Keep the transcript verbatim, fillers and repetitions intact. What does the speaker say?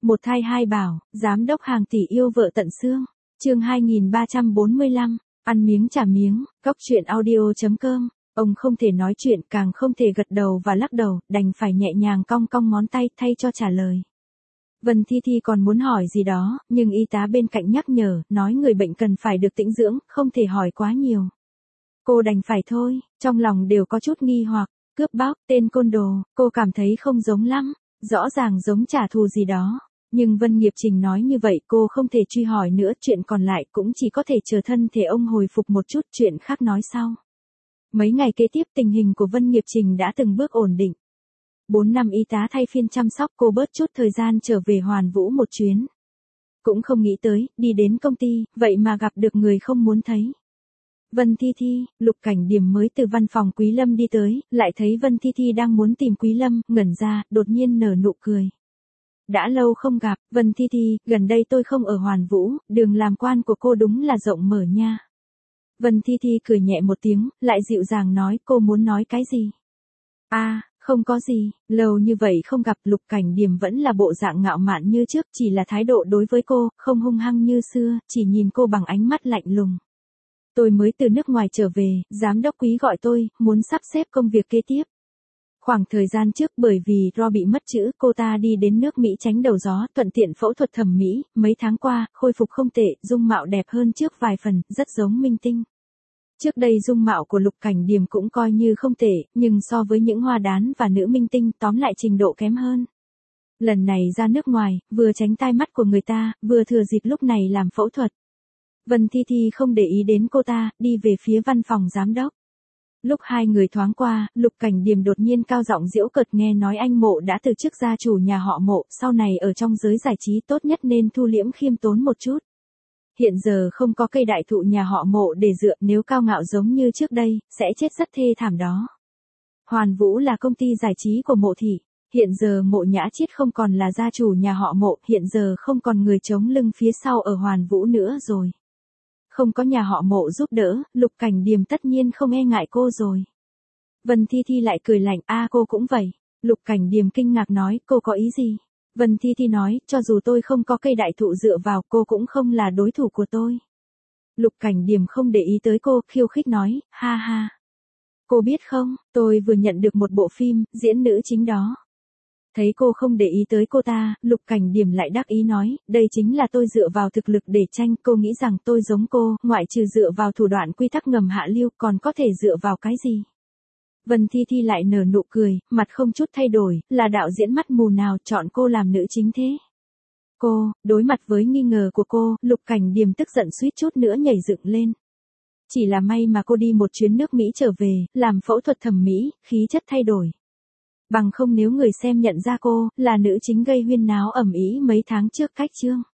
Một thai hai bảo, giám đốc hàng tỷ yêu vợ tận xương. Chương hai nghìn ba trăm bốn mươi lăm, ăn miếng trả miếng, cóc truyện audio chấm com. Ông không thể nói chuyện, càng không thể gật đầu và lắc đầu, đành phải nhẹ nhàng cong cong ngón tay thay cho trả lời. Vân Thi Thi còn muốn hỏi gì đó, nhưng y tá bên cạnh nhắc nhở, nói người bệnh cần phải được tĩnh dưỡng, không thể hỏi quá nhiều. Cô đành phải thôi, trong lòng đều có chút nghi hoặc, cướp bóc, tên côn đồ, cô cảm thấy không giống lắm, rõ ràng giống trả thù gì đó. Nhưng Vân Nghiệp Trình nói như vậy cô không thể truy hỏi nữa, chuyện còn lại cũng chỉ có thể chờ thân thể ông hồi phục một chút, chuyện khác nói sau. Mấy ngày kế tiếp tình hình của Vân Nghiệp Trình đã từng bước ổn định. Bốn năm y tá thay phiên chăm sóc cô, bớt chút thời gian trở về Hoàn Vũ một chuyến. Cũng không nghĩ tới, đi đến công ty, vậy mà gặp được người không muốn thấy. Vân Thi Thi, Lục Cảnh Điểm mới từ văn phòng Quý Lâm đi tới, lại thấy Vân Thi Thi đang muốn tìm Quý Lâm, ngẩn ra, đột nhiên nở nụ cười. Đã lâu không gặp, Vân Thi Thi, gần đây tôi không ở Hoàn Vũ, đường làm quan của cô đúng là rộng mở nha. Vân Thi Thi cười nhẹ một tiếng, lại dịu dàng nói, cô muốn nói cái gì? À, không có gì, lâu như vậy không gặp. Lục Cảnh Điểm vẫn là bộ dạng ngạo mạn như trước, chỉ là thái độ đối với cô, không hung hăng như xưa, chỉ nhìn cô bằng ánh mắt lạnh lùng. Tôi mới từ nước ngoài trở về, giám đốc Quý gọi tôi, muốn sắp xếp công việc kế tiếp. Khoảng thời gian trước bởi vì Ro bị mất chữ, cô ta đi đến nước Mỹ tránh đầu gió, thuận tiện phẫu thuật thẩm mỹ, mấy tháng qua, khôi phục không tệ, dung mạo đẹp hơn trước vài phần, rất giống minh tinh. Trước đây dung mạo của Lục Cảnh Điểm cũng coi như không tệ, nhưng so với những hoa đán và nữ minh tinh, tóm lại trình độ kém hơn. Lần này ra nước ngoài, vừa tránh tai mắt của người ta, vừa thừa dịp lúc này làm phẫu thuật. Vân Thi Thi không để ý đến cô ta, đi về phía văn phòng giám đốc. Lúc hai người thoáng qua, Lục Cảnh Điểm đột nhiên cao giọng giễu cợt, nghe nói anh Mộ đã từ chức gia chủ nhà họ Mộ, sau này ở trong giới giải trí tốt nhất nên thu liễm khiêm tốn một chút. Hiện giờ không có cây đại thụ nhà họ Mộ để dựa, nếu cao ngạo giống như trước đây, sẽ chết rất thê thảm đó. Hoàn Vũ là công ty giải trí của Mộ thị, hiện giờ Mộ Nhã Chiết không còn là gia chủ nhà họ Mộ, hiện giờ không còn người chống lưng phía sau ở Hoàn Vũ nữa rồi. Không có nhà họ Mộ giúp đỡ, Lục Cảnh Điểm tất nhiên không e ngại cô rồi. Vân Thi Thi lại cười lạnh, a cô cũng vậy. Lục Cảnh Điểm kinh ngạc nói, cô có ý gì? Vân Thi Thi nói, cho dù tôi không có cây đại thụ dựa vào, cô cũng không là đối thủ của tôi. Lục Cảnh Điểm không để ý tới cô, khiêu khích nói, ha ha. Cô biết không, tôi vừa nhận được một bộ phim, diễn nữ chính đó. Thấy cô không để ý tới cô ta, Lục Cảnh Điểm lại đắc ý nói, đây chính là tôi dựa vào thực lực để tranh, cô nghĩ rằng tôi giống cô, ngoại trừ dựa vào thủ đoạn quy tắc ngầm hạ lưu, còn có thể dựa vào cái gì? Vân Thi Thi lại nở nụ cười, mặt không chút thay đổi, là đạo diễn mắt mù nào chọn cô làm nữ chính thế? Cô, đối mặt với nghi ngờ của cô, Lục Cảnh Điểm tức giận suýt chút nữa nhảy dựng lên. Chỉ là may mà cô đi một chuyến nước Mỹ trở về, làm phẫu thuật thẩm mỹ, khí chất thay đổi. Bằng không nếu người xem nhận ra cô là nữ chính gây huyên náo ầm ĩ mấy tháng trước cách chương.